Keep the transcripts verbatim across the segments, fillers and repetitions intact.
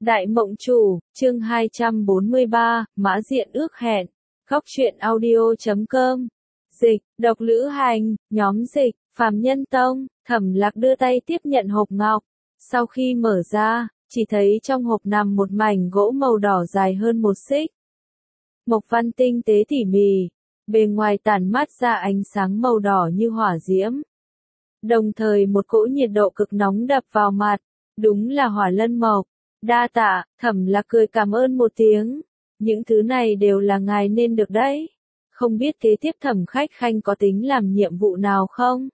Đại Mộng Chủ, chương hai trăm bốn mươi ba, Mã Diện ước hẹn. Góc truyện audio chấm com. Dịch, độc lữ hành, nhóm dịch, Phàm Nhân Tông. Thẩm Lạc đưa tay tiếp nhận hộp ngọc. Sau khi mở ra, chỉ thấy trong hộp nằm một mảnh gỗ màu đỏ dài hơn một xích. Mộc văn tinh tế tỉ mỉ, bề ngoài tản mát ra ánh sáng màu đỏ như hỏa diễm. Đồng thời một cỗ nhiệt độ cực nóng đập vào mặt, đúng là hỏa lân mộc. Đa tạ, Thẩm Lạc cười cảm ơn một tiếng. Những thứ này đều là ngài nên được đấy. Không biết kế tiếp Thẩm khách khanh có tính làm nhiệm vụ nào không?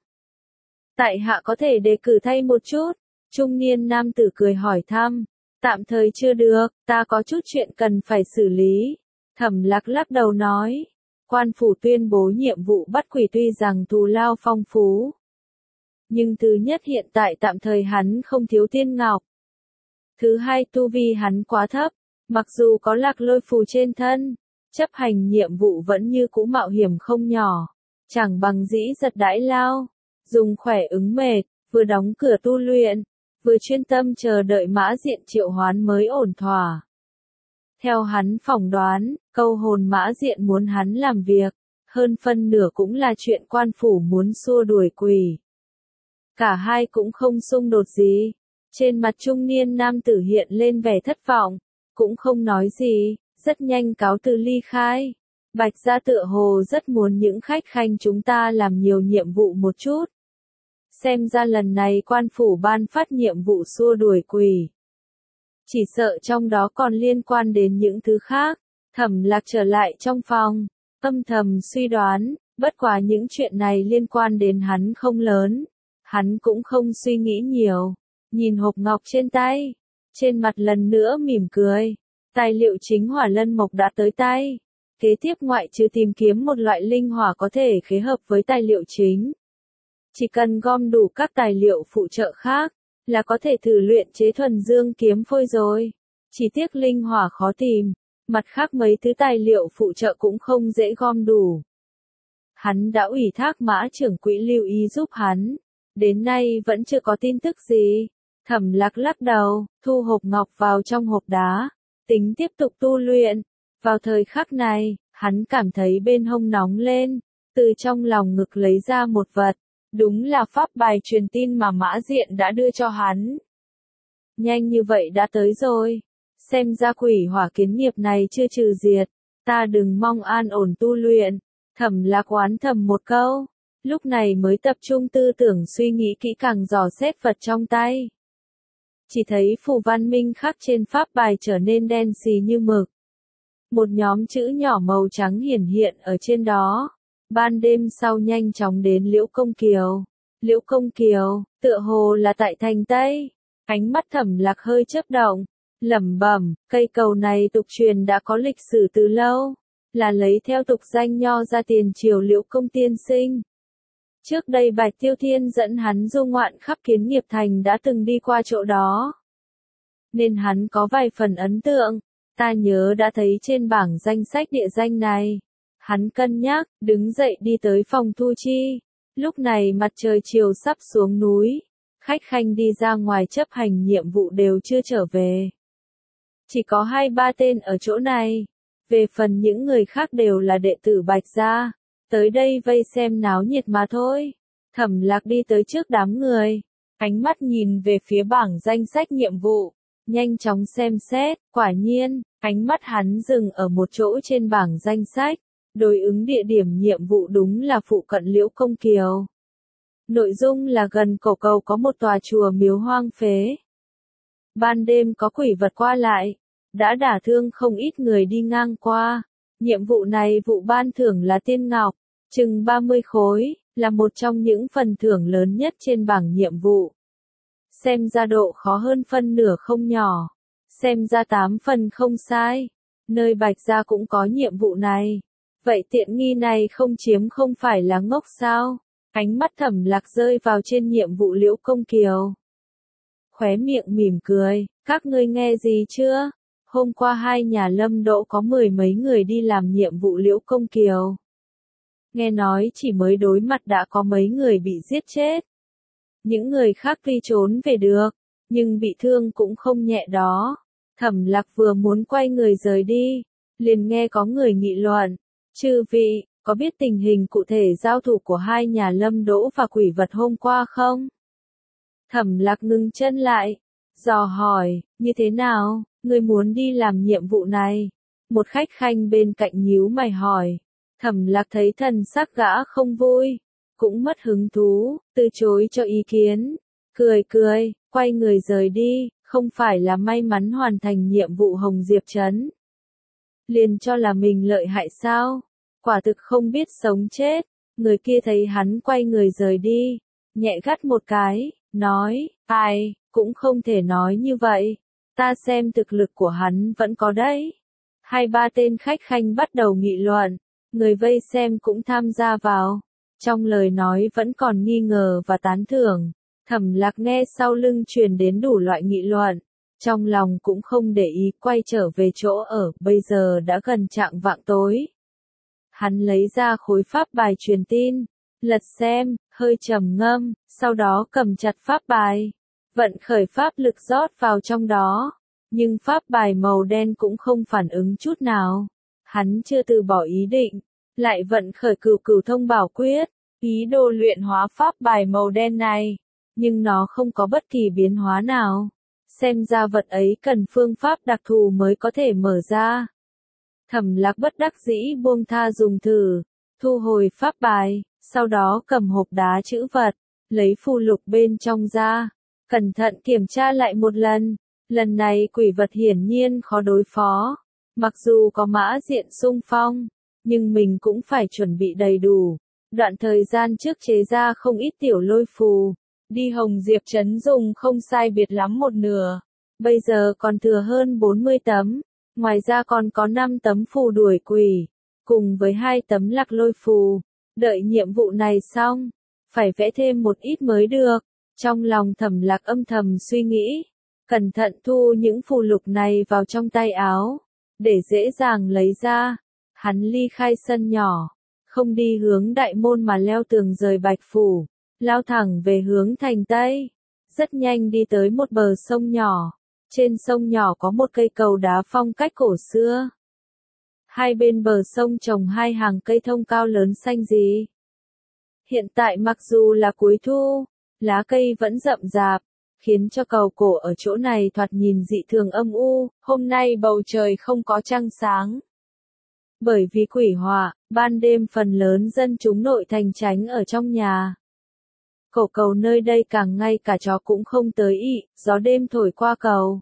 Tại hạ có thể đề cử thay một chút. Trung niên nam tử cười hỏi thăm. Tạm thời chưa được, ta có chút chuyện cần phải xử lý. Thẩm Lạc lắc đầu nói. Quan phủ tuyên bố nhiệm vụ bắt quỷ tuy rằng thù lao phong phú. Nhưng thứ nhất hiện tại tạm thời hắn không thiếu tiên ngọc. Thứ hai tu vi hắn quá thấp, mặc dù có lạc lôi phù trên thân, chấp hành nhiệm vụ vẫn như cũ mạo hiểm không nhỏ, chẳng bằng dĩ giật đãi lao, dùng khỏe ứng mệt, vừa đóng cửa tu luyện, vừa chuyên tâm chờ đợi Mã Diện triệu hoán mới ổn thỏa. Theo hắn phỏng đoán, câu hồn Mã Diện muốn hắn làm việc, hơn phân nửa cũng là chuyện quan phủ muốn xua đuổi quỷ. Cả hai cũng không xung đột gì. Trên mặt trung niên nam tử hiện lên vẻ thất vọng, cũng không nói gì, rất nhanh cáo từ ly khai. Bạch gia tựa hồ rất muốn những khách khanh chúng ta làm nhiều nhiệm vụ một chút. Xem ra lần này quan phủ ban phát nhiệm vụ xua đuổi quỷ. Chỉ sợ trong đó còn liên quan đến những thứ khác. Thẩm Lạc trở lại trong phòng, âm thầm suy đoán, bất quá những chuyện này liên quan đến hắn không lớn. Hắn cũng không suy nghĩ nhiều. Nhìn hộp ngọc trên tay, trên mặt lần nữa mỉm cười. Tài liệu chính hỏa lân mộc đã tới tay. Kế tiếp ngoại trừ tìm kiếm một loại linh hỏa có thể khế hợp với tài liệu chính. Chỉ cần gom đủ các tài liệu phụ trợ khác, là có thể thử luyện chế thuần dương kiếm phôi rồi. Chỉ tiếc linh hỏa khó tìm, mặt khác mấy thứ tài liệu phụ trợ cũng không dễ gom đủ. Hắn đã ủy thác Mã trưởng quỹ lưu ý giúp hắn. Đến nay vẫn chưa có tin tức gì. Thẩm Lạc lắc đầu, thu hộp ngọc vào trong hộp đá, tính tiếp tục tu luyện. Vào thời khắc này, hắn cảm thấy bên hông nóng lên, từ trong lòng ngực lấy ra một vật, đúng là pháp bài truyền tin mà Mã Diện đã đưa cho hắn. Nhanh như vậy đã tới rồi, xem ra quỷ hỏa kiến nghiệp này chưa trừ diệt, ta đừng mong an ổn tu luyện. Thẩm Lạc oán thầm một câu, lúc này mới tập trung tư tưởng suy nghĩ kỹ càng dò xét vật trong tay. Chỉ thấy phù văn minh khắc trên pháp bài trở nên đen xì như mực. Một nhóm chữ nhỏ màu trắng hiển hiện ở trên đó. Ban đêm sau nhanh chóng đến Liễu Công Kiều. Liễu Công Kiều, tựa hồ là tại thành Tây. Ánh mắt Thẩm Lạc hơi chớp động, lẩm bẩm, cây cầu này tục truyền đã có lịch sử từ lâu, là lấy theo tục danh nho ra tiền triều Liễu Công tiên sinh. Trước đây Bạch Tiêu Thiên dẫn hắn du ngoạn khắp Kiến Nghiệp Thành đã từng đi qua chỗ đó. Nên hắn có vài phần ấn tượng, ta nhớ đã thấy trên bảng danh sách địa danh này. Hắn cân nhắc, đứng dậy đi tới phòng thu chi. Lúc này mặt trời chiều sắp xuống núi. Khách khanh đi ra ngoài chấp hành nhiệm vụ đều chưa trở về. Chỉ có hai ba tên ở chỗ này. Về phần những người khác đều là đệ tử Bạch gia. Tới đây vây xem náo nhiệt mà thôi. Thẩm Lạc đi tới trước đám người. Ánh mắt nhìn về phía bảng danh sách nhiệm vụ. Nhanh chóng xem xét, quả nhiên, ánh mắt hắn dừng ở một chỗ trên bảng danh sách. Đối ứng địa điểm nhiệm vụ đúng là phụ cận Liễu Công Kiều. Nội dung là gần cổ cầu có một tòa chùa miếu hoang phế. Ban đêm có quỷ vật qua lại. Đã đả thương không ít người đi ngang qua. Nhiệm vụ này vụ ban thưởng là tiên ngọc, chừng ba mươi khối, là một trong những phần thưởng lớn nhất trên bảng nhiệm vụ. Xem ra độ khó hơn phân nửa không nhỏ. Xem ra tám phần không sai. Nơi Bạch gia cũng có nhiệm vụ này. Vậy tiện nghi này không chiếm không phải là ngốc sao? Ánh mắt Thẩm Lạc rơi vào trên nhiệm vụ Liễu Công Kiều. Khóe miệng mỉm cười, các ngươi nghe gì chưa? Hôm qua hai nhà Lâm Đỗ có mười mấy người đi làm nhiệm vụ Liễu Công Kiều. Nghe nói chỉ mới đối mặt đã có mấy người bị giết chết. Những người khác tuy trốn về được, nhưng bị thương cũng không nhẹ đó. Thẩm Lạc vừa muốn quay người rời đi, liền nghe có người nghị luận. Chư vị, có biết tình hình cụ thể giao thủ của hai nhà Lâm Đỗ và quỷ vật hôm qua không? Thẩm Lạc ngưng chân lại, dò hỏi, như thế nào, ngươi muốn đi làm nhiệm vụ này? Một khách khanh bên cạnh nhíu mày hỏi. Thẩm Lạc thấy thần sắc gã không vui, cũng mất hứng thú, từ chối cho ý kiến, cười cười, quay người rời đi, không phải là may mắn hoàn thành nhiệm vụ Hồng Diệp Trấn. Liền cho là mình lợi hại sao? Quả thực không biết sống chết. Người kia thấy hắn quay người rời đi, nhẹ gắt một cái, nói, ai, cũng không thể nói như vậy. Ta xem thực lực của hắn vẫn có đấy. Hai ba tên khách khanh bắt đầu nghị luận, người vây xem cũng tham gia vào. Trong lời nói vẫn còn nghi ngờ và tán thưởng. Thẩm Lạc nghe sau lưng truyền đến đủ loại nghị luận. Trong lòng cũng không để ý, quay trở về chỗ ở, bây giờ đã gần chạng vạng tối. Hắn lấy ra khối pháp bài truyền tin, lật xem, hơi trầm ngâm, sau đó cầm chặt pháp bài, vận khởi pháp lực rót vào trong đó. Nhưng pháp bài màu đen cũng không phản ứng chút nào. Hắn chưa từ bỏ ý định, lại vận khởi cửu cửu thông bảo quyết, ý đồ luyện hóa pháp bài màu đen này. Nhưng nó không có bất kỳ biến hóa nào. Xem ra vật ấy cần phương pháp đặc thù mới có thể mở ra. Thẩm Lạc bất đắc dĩ buông tha dùng thử, thu hồi pháp bài, sau đó cầm hộp đá chữ vật, lấy phù lục bên trong ra, cẩn thận kiểm tra lại một lần. Lần này quỷ vật hiển nhiên khó đối phó, mặc dù có Mã Diện xung phong, nhưng mình cũng phải chuẩn bị đầy đủ. Đoạn thời gian trước chế ra không ít tiểu lôi phù, đi Hồng Diệp Trấn dùng không sai biệt lắm một nửa, bây giờ còn thừa hơn bốn mươi tấm, ngoài ra còn có năm tấm phù đuổi quỷ, cùng với hai tấm lạc lôi phù. Đợi nhiệm vụ này xong, phải vẽ thêm một ít mới được. Trong lòng Thẩm Lạc âm thầm suy nghĩ, cẩn thận thu những phù lục này vào trong tay áo, để dễ dàng lấy ra. Hắn ly khai sân nhỏ, không đi hướng đại môn mà leo tường rời Bạch Phủ, lao thẳng về hướng thành Tây. Rất nhanh đi tới một bờ sông nhỏ, trên sông nhỏ có một cây cầu đá phong cách cổ xưa. Hai bên bờ sông trồng hai hàng cây thông cao lớn xanh gì. Hiện tại mặc dù là cuối thu, lá cây vẫn rậm rạp, khiến cho cầu cổ ở chỗ này thoạt nhìn dị thường âm u. Hôm nay bầu trời không có trăng sáng. Bởi vì quỷ họa, ban đêm phần lớn dân chúng nội thành tránh ở trong nhà. Cổ cầu nơi đây càng ngay cả chó cũng không tới ị, gió đêm thổi qua cầu,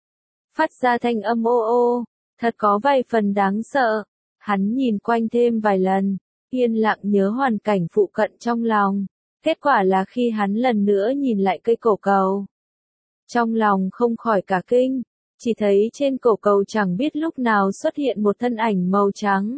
phát ra thanh âm ô ô, thật có vài phần đáng sợ. Hắn nhìn quanh thêm vài lần, yên lặng nhớ hoàn cảnh phụ cận trong lòng. Kết quả là khi hắn lần nữa nhìn lại cây cổ cầu, trong lòng không khỏi cả kinh, chỉ thấy trên cổ cầu chẳng biết lúc nào xuất hiện một thân ảnh màu trắng.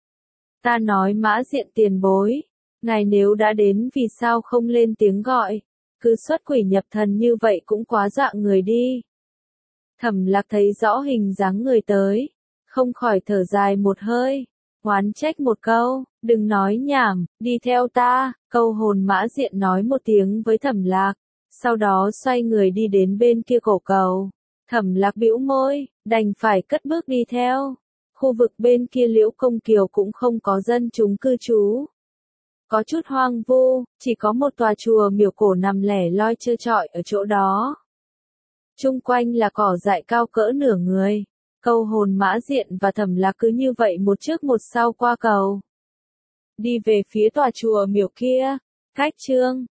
Ta nói Mã Diện tiền bối, ngài nếu đã đến vì sao không lên tiếng gọi, cứ xuất quỷ nhập thần như vậy cũng quá dọa người đi. Thẩm Lạc thấy rõ hình dáng người tới, không khỏi thở dài một hơi, oán trách một câu, đừng nói nhảm, đi theo ta. Câu hồn Mã Diện nói một tiếng với Thẩm Lạc, sau đó xoay người đi đến bên kia cổ cầu. Thẩm Lạc bĩu môi, đành phải cất bước đi theo. Khu vực bên kia Liễu Công Kiều cũng không có dân chúng cư trú, có chút hoang vu, chỉ có một tòa chùa miểu cổ nằm lẻ loi trơ trọi ở chỗ đó. Chung quanh là cỏ dại cao cỡ nửa người. Câu hồn Mã Diện và Thẩm Lạc cứ như vậy một trước một sau qua cầu, đi về phía tòa chùa miểu kia. Cách chương